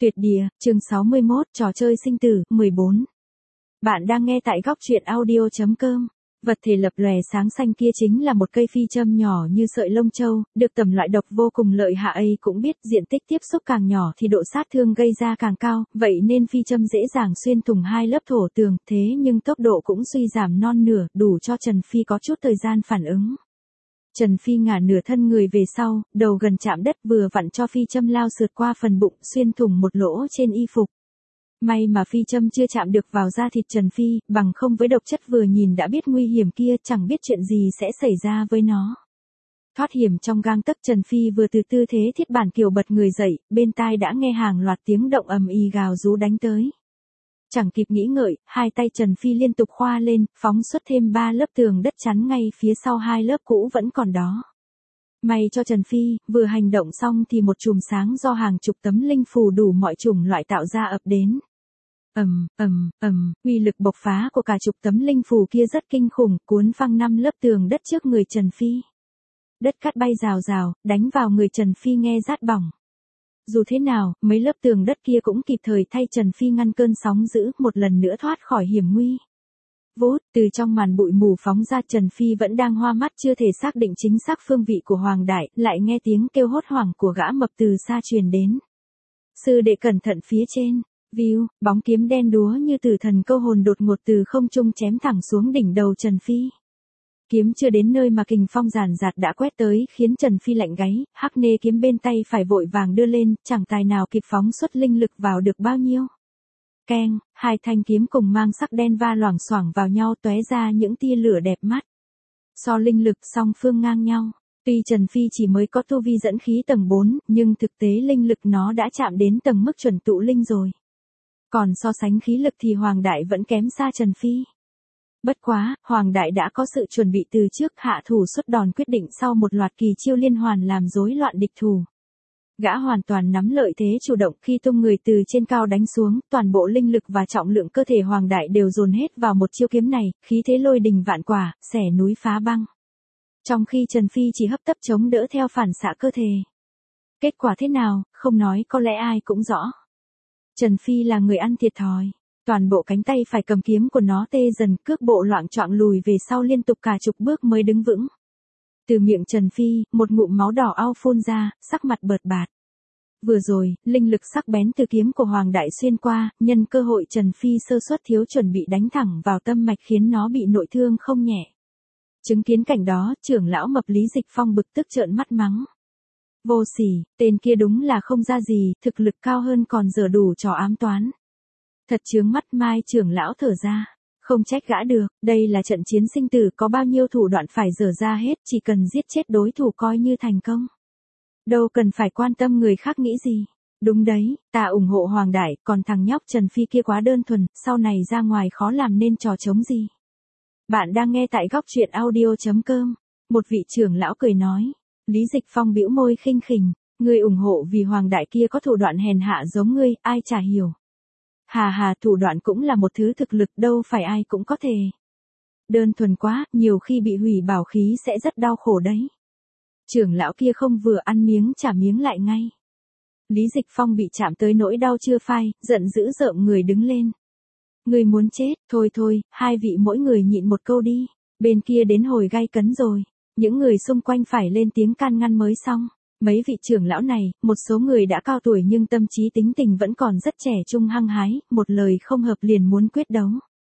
Tuyệt địa, chương 61, trò chơi sinh tử, 14. Bạn đang nghe tại góc truyện audio.com. Vật thể lập lòe sáng xanh kia chính là một cây phi châm nhỏ như sợi lông châu, được tầm loại độc vô cùng lợi hại cũng biết diện tích tiếp xúc càng nhỏ thì độ sát thương gây ra càng cao, vậy nên phi châm dễ dàng xuyên thủng hai lớp thổ tường, thế nhưng tốc độ cũng suy giảm non nửa, đủ cho Trần Phi có chút thời gian phản ứng. Trần Phi ngả nửa thân người về sau, đầu gần chạm đất vừa vặn cho phi châm lao sượt qua phần bụng, xuyên thủng một lỗ trên y phục. May mà phi châm chưa chạm được vào da thịt Trần Phi, bằng không với độc chất vừa nhìn đã biết nguy hiểm kia, chẳng biết chuyện gì sẽ xảy ra với nó. Thoát hiểm trong gang tấc, Trần Phi vừa từ tư thế thiết bản kiểu bật người dậy, bên tai đã nghe hàng loạt tiếng động ầm ĩ gào rú đánh tới. Chẳng kịp nghĩ ngợi, hai tay Trần Phi liên tục khoa lên, phóng xuất thêm 3 lớp tường đất chắn ngay phía sau hai lớp cũ vẫn còn đó. May cho Trần Phi, vừa hành động xong thì một chùm sáng do hàng chục tấm linh phù đủ mọi chủng loại tạo ra ập đến. Uy lực bộc phá của cả chục tấm linh phù kia rất kinh khủng, cuốn phăng 5 lớp tường đất trước người Trần Phi. Đất cát bay rào rào, đánh vào người Trần Phi nghe rát bỏng. Dù thế nào, mấy lớp tường đất kia cũng kịp thời thay Trần Phi ngăn cơn sóng dữ, một lần nữa thoát khỏi hiểm nguy. Vút, từ trong màn bụi mù phóng ra, Trần Phi vẫn đang hoa mắt chưa thể xác định chính xác phương vị của Hoàng Đại, lại nghe tiếng kêu hốt hoảng của gã mập từ xa truyền đến. Sư đệ cẩn thận phía trên, view, bóng kiếm đen đúa như tử thần câu hồn đột ngột từ không trung chém thẳng xuống đỉnh đầu Trần Phi. Kiếm chưa đến nơi mà kình phong ràn rạt đã quét tới, khiến Trần Phi lạnh gáy, hắc nê kiếm bên tay phải vội vàng đưa lên, chẳng tài nào kịp phóng xuất linh lực vào được bao nhiêu. Keng, hai thanh kiếm cùng mang sắc đen va loảng xoảng vào nhau tóe ra những tia lửa đẹp mắt. So linh lực song phương ngang nhau, tuy Trần Phi chỉ mới có tu vi dẫn khí tầng 4, nhưng thực tế linh lực nó đã chạm đến tầng mức chuẩn tụ linh rồi. Còn so sánh khí lực thì Hoàng Đại vẫn kém xa Trần Phi. Bất quá, Hoàng Đại đã có sự chuẩn bị từ trước, hạ thủ xuất đòn quyết định sau một loạt kỳ chiêu liên hoàn làm rối loạn địch thủ. Gã hoàn toàn nắm lợi thế chủ động, khi tung người từ trên cao đánh xuống, toàn bộ linh lực và trọng lượng cơ thể Hoàng Đại đều dồn hết vào một chiêu kiếm này, khí thế lôi đình vạn quả, xẻ núi phá băng. Trong khi Trần Phi chỉ hấp tấp chống đỡ theo phản xạ cơ thể. Kết quả thế nào, không nói có lẽ ai cũng rõ. Trần Phi là người ăn thiệt thòi. Toàn bộ cánh tay phải cầm kiếm của nó tê dần, cước bộ loạng choạng lùi về sau liên tục cả chục bước mới đứng vững. Từ miệng Trần Phi, một ngụm máu đỏ ao phun ra, sắc mặt bợt bạt. Vừa rồi, linh lực sắc bén từ kiếm của Hoàng Đại xuyên qua, nhân cơ hội Trần Phi sơ suất thiếu chuẩn bị đánh thẳng vào tâm mạch khiến nó bị nội thương không nhẹ. Chứng kiến cảnh đó, trưởng lão mập Lý Dịch Phong bực tức trợn mắt mắng. Vô sỉ, tên kia đúng là không ra gì, thực lực cao hơn còn dở đủ trò ám toán. Thật chướng mắt. Mai trưởng lão thở ra. Không trách gã được, đây là trận chiến sinh tử, có bao nhiêu thủ đoạn phải dở ra hết, chỉ cần giết chết đối thủ coi như thành công. Đâu cần phải quan tâm người khác nghĩ gì. Đúng đấy, ta ủng hộ Hoàng Đại, còn thằng nhóc Trần Phi kia quá đơn thuần, sau này ra ngoài khó làm nên trò trống gì. Bạn đang nghe tại góc truyện audio.com. Một vị trưởng lão cười nói. Lý Dịch Phong bĩu môi khinh khỉnh. Ngươi ủng hộ vì Hoàng Đại kia có thủ đoạn hèn hạ giống ngươi, ai chả hiểu. Hà, thủ đoạn cũng là một thứ thực lực, đâu phải ai cũng có thể. Đơn thuần quá, nhiều khi bị hủy bảo khí sẽ rất đau khổ đấy. Trưởng lão kia không vừa ăn miếng trả miếng lại ngay. Lý Dịch Phong bị chạm tới nỗi đau chưa phai, giận dữ rợm người đứng lên. Người muốn chết, thôi, hai vị mỗi người nhịn một câu đi, bên kia đến hồi gay cấn rồi. Những người xung quanh phải lên tiếng can ngăn mới xong. Mấy vị trưởng lão này, một số người đã cao tuổi nhưng tâm trí tính tình vẫn còn rất trẻ trung hăng hái, một lời không hợp liền muốn quyết đấu.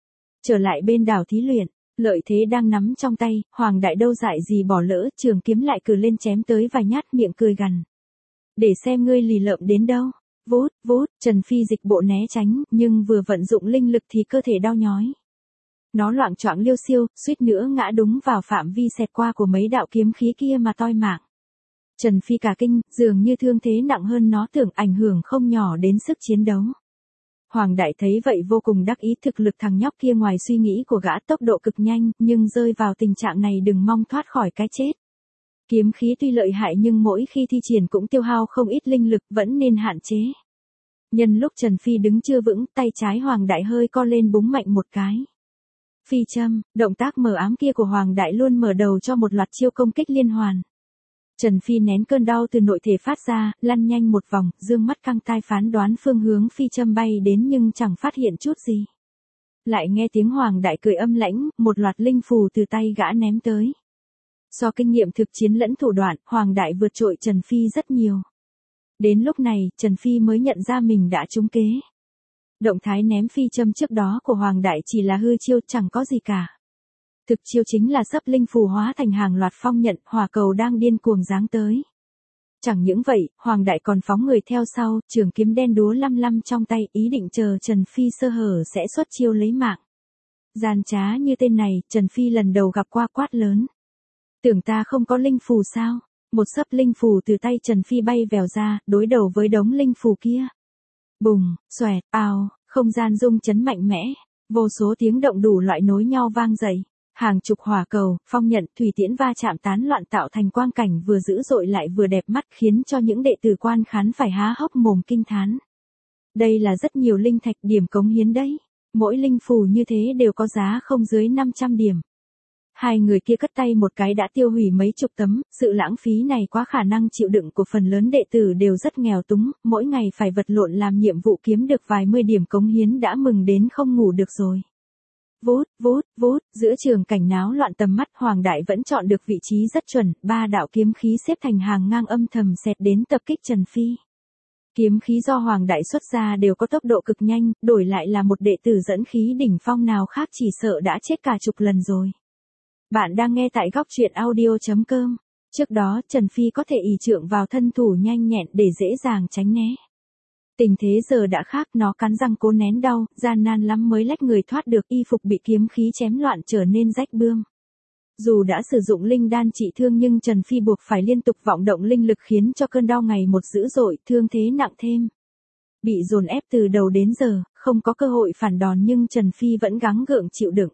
Trở lại bên đảo thí luyện, lợi thế đang nắm trong tay, Hoàng Đại đâu dại gì bỏ lỡ, trường kiếm lại cử lên chém tới vài nhát, miệng cười gằn. Để xem ngươi lì lợm đến đâu. Vút, Trần Phi dịch bộ né tránh, nhưng vừa vận dụng linh lực thì cơ thể đau nhói. Nó loạng choạng liêu xiêu, suýt nữa ngã đúng vào phạm vi xẹt qua của mấy đạo kiếm khí kia mà toi mạng. Trần Phi cả kinh, dường như thương thế nặng hơn nó tưởng, ảnh hưởng không nhỏ đến sức chiến đấu. Hoàng Đại thấy vậy vô cùng đắc ý, thực lực thằng nhóc kia ngoài suy nghĩ của gã, tốc độ cực nhanh, nhưng rơi vào tình trạng này đừng mong thoát khỏi cái chết. Kiếm khí tuy lợi hại nhưng mỗi khi thi triển cũng tiêu hao không ít linh lực, vẫn nên hạn chế. Nhân lúc Trần Phi đứng chưa vững, tay trái Hoàng Đại hơi co lên búng mạnh một cái. Phi châm, động tác mờ ám kia của Hoàng Đại luôn mở đầu cho một loạt chiêu công kích liên hoàn. Trần Phi nén cơn đau từ nội thể phát ra, lăn nhanh một vòng, dương mắt căng tai phán đoán phương hướng phi châm bay đến nhưng chẳng phát hiện chút gì. Lại nghe tiếng Hoàng Đại cười âm lãnh, một loạt linh phù từ tay gã ném tới. So kinh nghiệm thực chiến lẫn thủ đoạn, Hoàng Đại vượt trội Trần Phi rất nhiều. Đến lúc này, Trần Phi mới nhận ra mình đã trúng kế. Động thái ném phi châm trước đó của Hoàng Đại chỉ là hư chiêu, chẳng có gì cả. Thực chiêu chính là sắp linh phù hóa thành hàng loạt phong nhận, hỏa cầu đang điên cuồng giáng tới. Chẳng những vậy, Hoàng Đại còn phóng người theo sau, trường kiếm đen đúa lăm lăm trong tay, ý định chờ Trần Phi sơ hở sẽ xuất chiêu lấy mạng. Gian trá như tên này, Trần Phi lần đầu gặp qua quát lớn. Tưởng ta không có linh phù sao? Một sấp linh phù từ tay Trần Phi bay vèo ra, đối đầu với đống linh phù kia. Bùng, xoẹt, ào, không gian rung chấn mạnh mẽ, vô số tiếng động đủ loại nối nhau vang dậy. Hàng chục hỏa cầu, phong nhận, thủy tiễn va chạm tán loạn tạo thành quang cảnh vừa dữ dội lại vừa đẹp mắt khiến cho những đệ tử quan khán phải há hốc mồm kinh thán. Đây là rất nhiều linh thạch điểm cống hiến đấy. Mỗi linh phù như thế đều có giá không dưới 500 điểm. Hai người kia cất tay một cái đã tiêu hủy mấy chục tấm, sự lãng phí này quá khả năng chịu đựng của phần lớn đệ tử đều rất nghèo túng, mỗi ngày phải vật lộn làm nhiệm vụ kiếm được vài mươi điểm cống hiến đã mừng đến không ngủ được rồi. Vút, vút, vút, giữa trường cảnh náo loạn tầm mắt Hoàng Đại vẫn chọn được vị trí rất chuẩn, ba đạo kiếm khí xếp thành hàng ngang âm thầm xẹt đến tập kích Trần Phi. Kiếm khí do Hoàng Đại xuất ra đều có tốc độ cực nhanh, đổi lại là một đệ tử dẫn khí đỉnh phong nào khác chỉ sợ đã chết cả chục lần rồi. Bạn đang nghe tại góc truyện audio.com. Trước đó Trần Phi có thể ỷ trượng vào thân thủ nhanh nhẹn để dễ dàng tránh né. Tình thế giờ đã khác, nó cắn răng cố nén đau, gian nan lắm mới lách người thoát được, y phục bị kiếm khí chém loạn trở nên rách bươm. Dù đã sử dụng linh đan trị thương nhưng Trần Phi buộc phải liên tục vọng động linh lực khiến cho cơn đau ngày một dữ dội, thương thế nặng thêm. Bị dồn ép từ đầu đến giờ, không có cơ hội phản đòn nhưng Trần Phi vẫn gắng gượng chịu đựng.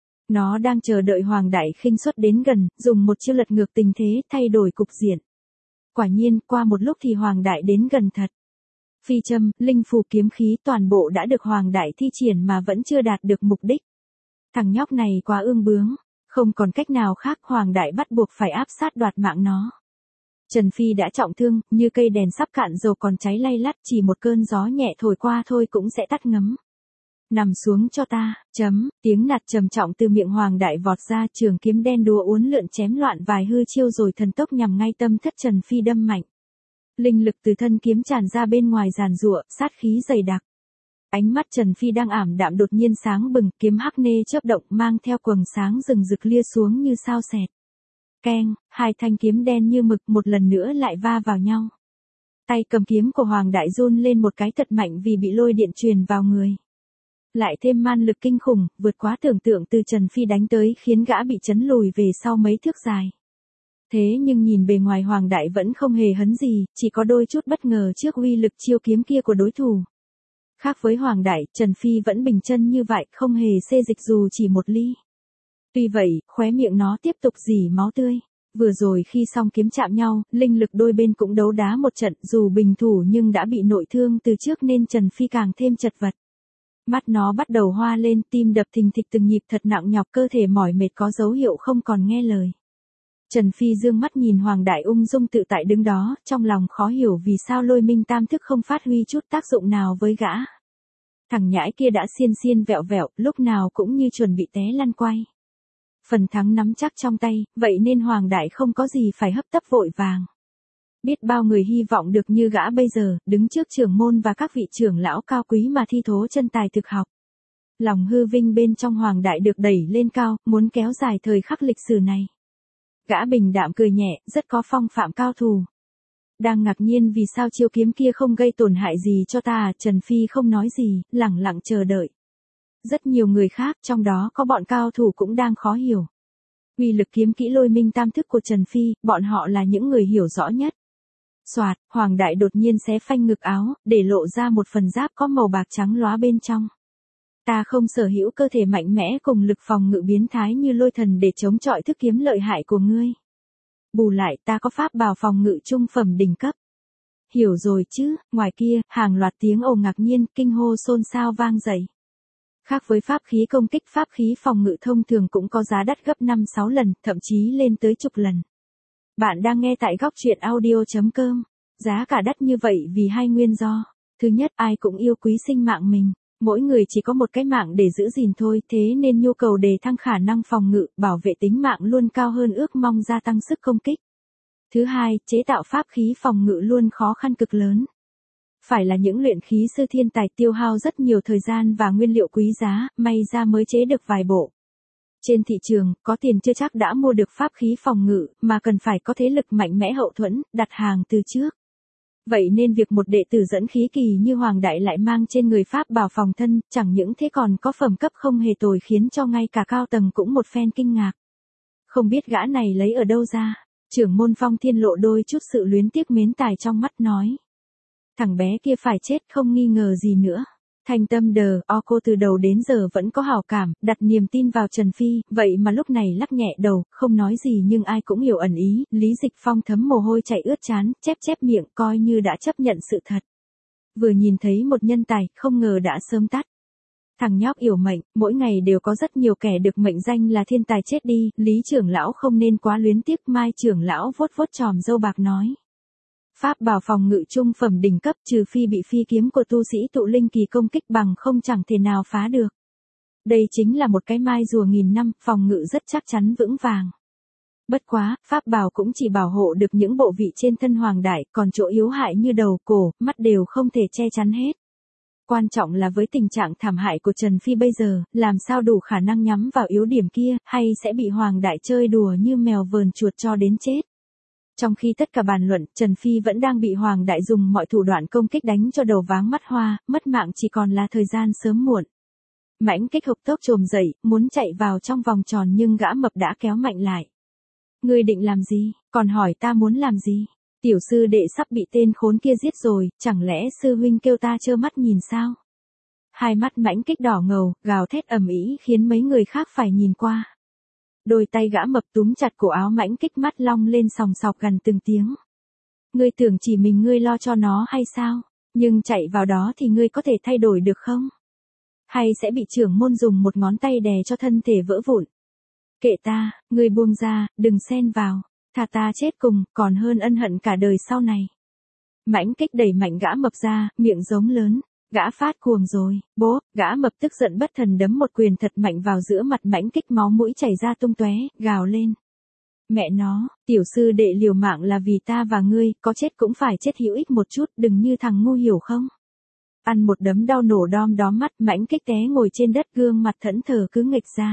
Nó đang chờ đợi Hoàng Đại khinh suất đến gần, dùng một chiêu lật ngược tình thế, thay đổi cục diện. Quả nhiên, qua một lúc thì Hoàng Đại đến gần thật. Phi châm, linh phù kiếm khí toàn bộ đã được Hoàng Đại thi triển mà vẫn chưa đạt được mục đích. Thằng nhóc này quá ương bướng, không còn cách nào khác, Hoàng Đại bắt buộc phải áp sát đoạt mạng nó. Trần Phi đã trọng thương, như cây đèn sắp cạn dầu còn cháy lay lắt, chỉ một cơn gió nhẹ thổi qua thôi cũng sẽ tắt ngấm. Nằm xuống cho ta, tiếng nạt trầm trọng từ miệng Hoàng Đại vọt ra, trường kiếm đen đúa uốn lượn chém loạn vài hư chiêu rồi thần tốc nhằm ngay tâm thất Trần Phi đâm mạnh. Linh lực từ thân kiếm tràn ra bên ngoài giàn giụa, sát khí dày đặc. Ánh mắt Trần Phi đang ảm đạm đột nhiên sáng bừng, kiếm hắc nê chớp động mang theo quầng sáng rừng rực lia xuống như sao sẹt. Keng, hai thanh kiếm đen như mực một lần nữa lại va vào nhau. Tay cầm kiếm của Hoàng Đại run lên một cái thật mạnh vì bị lôi điện truyền vào người. Lại thêm man lực kinh khủng, vượt quá tưởng tượng từ Trần Phi đánh tới khiến gã bị chấn lùi về sau mấy thước dài. Thế nhưng nhìn bề ngoài Hoàng Đại vẫn không hề hấn gì, chỉ có đôi chút bất ngờ trước uy lực chiêu kiếm kia của đối thủ. Khác với Hoàng Đại, Trần Phi vẫn bình chân như vậy, không hề xê dịch dù chỉ một ly. Tuy vậy, khóe miệng nó tiếp tục rỉ máu tươi. Vừa rồi khi song kiếm chạm nhau, linh lực đôi bên cũng đấu đá một trận, dù bình thủ nhưng đã bị nội thương từ trước nên Trần Phi càng thêm chật vật. Mắt nó bắt đầu hoa lên, tim đập thình thịch từng nhịp thật nặng nhọc, cơ thể mỏi mệt có dấu hiệu không còn nghe lời. Trần Phi dương mắt nhìn Hoàng Đại ung dung tự tại đứng đó, trong lòng khó hiểu vì sao Lôi Minh Tam Thức không phát huy chút tác dụng nào với gã. Thằng nhãi kia đã xiên xiên vẹo vẹo, lúc nào cũng như chuẩn bị té lăn quay. Phần thắng nắm chắc trong tay, vậy nên Hoàng Đại không có gì phải hấp tấp vội vàng. Biết bao người hy vọng được như gã bây giờ, đứng trước trưởng môn và các vị trưởng lão cao quý mà thi thố chân tài thực học. Lòng hư vinh bên trong Hoàng Đại được đẩy lên cao, muốn kéo dài thời khắc lịch sử này. Gã bình đạm cười nhẹ, rất có phong phạm cao thủ. Đang ngạc nhiên vì sao chiêu kiếm kia không gây tổn hại gì cho ta, Trần Phi không nói gì, lẳng lặng chờ đợi. Rất nhiều người khác, trong đó có bọn cao thủ cũng đang khó hiểu. Uy lực kiếm kỹ Lôi Minh Tam Thức của Trần Phi, bọn họ là những người hiểu rõ nhất. Soạt, Hoàng Đại đột nhiên xé phanh ngực áo, để lộ ra một phần giáp có màu bạc trắng lóa bên trong. Ta không sở hữu cơ thể mạnh mẽ cùng lực phòng ngự biến thái như Lôi Thần để chống chọi thức kiếm lợi hại của ngươi. Bù lại ta có pháp bào phòng ngự trung phẩm đỉnh cấp. Hiểu rồi chứ, ngoài kia, hàng loạt tiếng ồ ngạc nhiên, kinh hô xôn xao vang dậy. Khác với pháp khí công kích, pháp khí phòng ngự thông thường cũng có giá đắt gấp 5-6 lần, thậm chí lên tới chục lần. Bạn đang nghe tại góc truyện audio.com. Giá cả đắt như vậy vì hai nguyên do. Thứ nhất, ai cũng yêu quý sinh mạng mình. Mỗi người chỉ có một cái mạng để giữ gìn thôi, thế nên nhu cầu đề thăng khả năng phòng ngự, bảo vệ tính mạng luôn cao hơn ước mong gia tăng sức công kích. Thứ hai, chế tạo pháp khí phòng ngự luôn khó khăn cực lớn. Phải là những luyện khí sư thiên tài tiêu hao rất nhiều thời gian và nguyên liệu quý giá, may ra mới chế được vài bộ. Trên thị trường, có tiền chưa chắc đã mua được pháp khí phòng ngự, mà cần phải có thế lực mạnh mẽ hậu thuẫn, đặt hàng từ trước. Vậy nên việc một đệ tử dẫn khí kỳ như Hoàng Đại lại mang trên người pháp bảo phòng thân, chẳng những thế còn có phẩm cấp không hề tồi khiến cho ngay cả cao tầng cũng một phen kinh ngạc. Không biết gã này lấy ở đâu ra, trưởng môn Phong Thiên lộ đôi chút sự luyến tiếc mến tài trong mắt nói. Thằng bé kia phải chết không nghi ngờ gì nữa. Thành tâm cô từ đầu đến giờ vẫn có hảo cảm, đặt niềm tin vào Trần Phi, vậy mà lúc này lắc nhẹ đầu, không nói gì nhưng ai cũng hiểu ẩn ý, Lý Dịch Phong thấm mồ hôi chảy ướt trán, chép miệng coi như đã chấp nhận sự thật. Vừa nhìn thấy một nhân tài, không ngờ đã sớm tắt. Thằng nhóc yểu mệnh, mỗi ngày đều có rất nhiều kẻ được mệnh danh là thiên tài chết đi, Lý trưởng lão không nên quá luyến tiếc. Mai trưởng lão vuốt tròm râu bạc nói. Pháp bảo phòng ngự trung phẩm đỉnh cấp trừ phi bị phi kiếm của tu sĩ tụ linh kỳ công kích bằng không chẳng thể nào phá được. Đây chính là một cái mai rùa nghìn năm, phòng ngự rất chắc chắn vững vàng. Bất quá, pháp bảo cũng chỉ bảo hộ được những bộ vị trên thân Hoàng Đại, còn chỗ yếu hại như đầu, cổ, mắt đều không thể che chắn hết. Quan trọng là với tình trạng thảm hại của Trần Phi bây giờ, làm sao đủ khả năng nhắm vào yếu điểm kia, hay sẽ bị Hoàng Đại chơi đùa như mèo vờn chuột cho đến chết. Trong khi tất cả bàn luận, Trần Phi vẫn đang bị Hoàng Đại dùng mọi thủ đoạn công kích đánh cho đầu váng mắt hoa, mất mạng chỉ còn là thời gian sớm muộn. Mãnh Kích hộc tốc trồm dậy, muốn chạy vào trong vòng tròn nhưng gã mập đã kéo mạnh lại. Ngươi định làm gì, còn hỏi ta muốn làm gì? Tiểu sư đệ sắp bị tên khốn kia giết rồi, chẳng lẽ sư huynh kêu ta trơ mắt nhìn sao? Hai mắt Mãnh Kích đỏ ngầu, gào thét ầm ĩ khiến mấy người khác phải nhìn qua. Đôi tay gã mập túm chặt cổ áo Mãnh Kích, mắt long lên sòng sọc gần từng tiếng. Ngươi tưởng chỉ mình ngươi lo cho nó hay sao? Nhưng chạy vào đó thì ngươi có thể thay đổi được không? Hay sẽ bị trưởng môn dùng một ngón tay đè cho thân thể vỡ vụn? Kệ ta, ngươi buông ra, đừng xen vào. Thà ta chết cùng, còn hơn ân hận cả đời sau này. Mãnh Kích đẩy mạnh gã mập ra, miệng giống lớn. Gã phát cuồng rồi, bố, gã mập tức giận bất thần đấm một quyền thật mạnh vào giữa mặt Mãnh Kích, máu mũi chảy ra tung tóe, gào lên. Mẹ nó, tiểu sư đệ liều mạng là vì ta và ngươi, có chết cũng phải chết hữu ích một chút, đừng như thằng ngu hiểu không? Ăn một đấm đau nổ đom đóm mắt, Mãnh Kích té ngồi trên đất, gương mặt thẫn thờ cứ nghịch ra.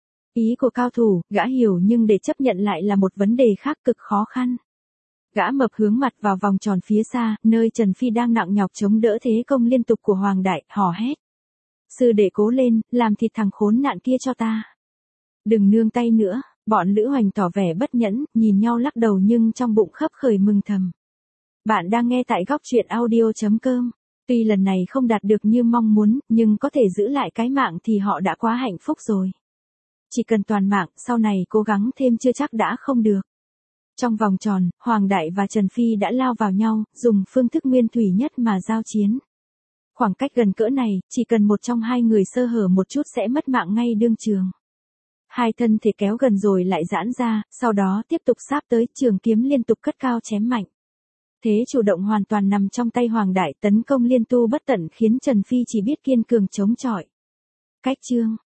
Ý của cao thủ, gã hiểu nhưng để chấp nhận lại là một vấn đề khác cực khó khăn. Gã mập hướng mặt vào vòng tròn phía xa, nơi Trần Phi đang nặng nhọc chống đỡ thế công liên tục của Hoàng Đại, hò hét. Sư đệ cố lên, làm thịt thằng khốn nạn kia cho ta. Đừng nương tay nữa, bọn Lữ Hoành tỏ vẻ bất nhẫn, nhìn nhau lắc đầu nhưng trong bụng khấp khởi mừng thầm. Bạn đang nghe tại góc truyện audio.com. Tuy lần này không đạt được như mong muốn, nhưng có thể giữ lại cái mạng thì họ đã quá hạnh phúc rồi. Chỉ cần toàn mạng, sau này cố gắng thêm chưa chắc đã không được. Trong vòng tròn, Hoàng Đại và Trần Phi đã lao vào nhau, dùng phương thức nguyên thủy nhất mà giao chiến. Khoảng cách gần cỡ này, chỉ cần một trong hai người sơ hở một chút sẽ mất mạng ngay đương trường. Hai thân thể kéo gần rồi lại giãn ra, sau đó tiếp tục sáp tới, trường kiếm liên tục cất cao chém mạnh. Thế chủ động hoàn toàn nằm trong tay Hoàng Đại, tấn công liên tu bất tận khiến Trần Phi chỉ biết kiên cường chống chọi. Cách chương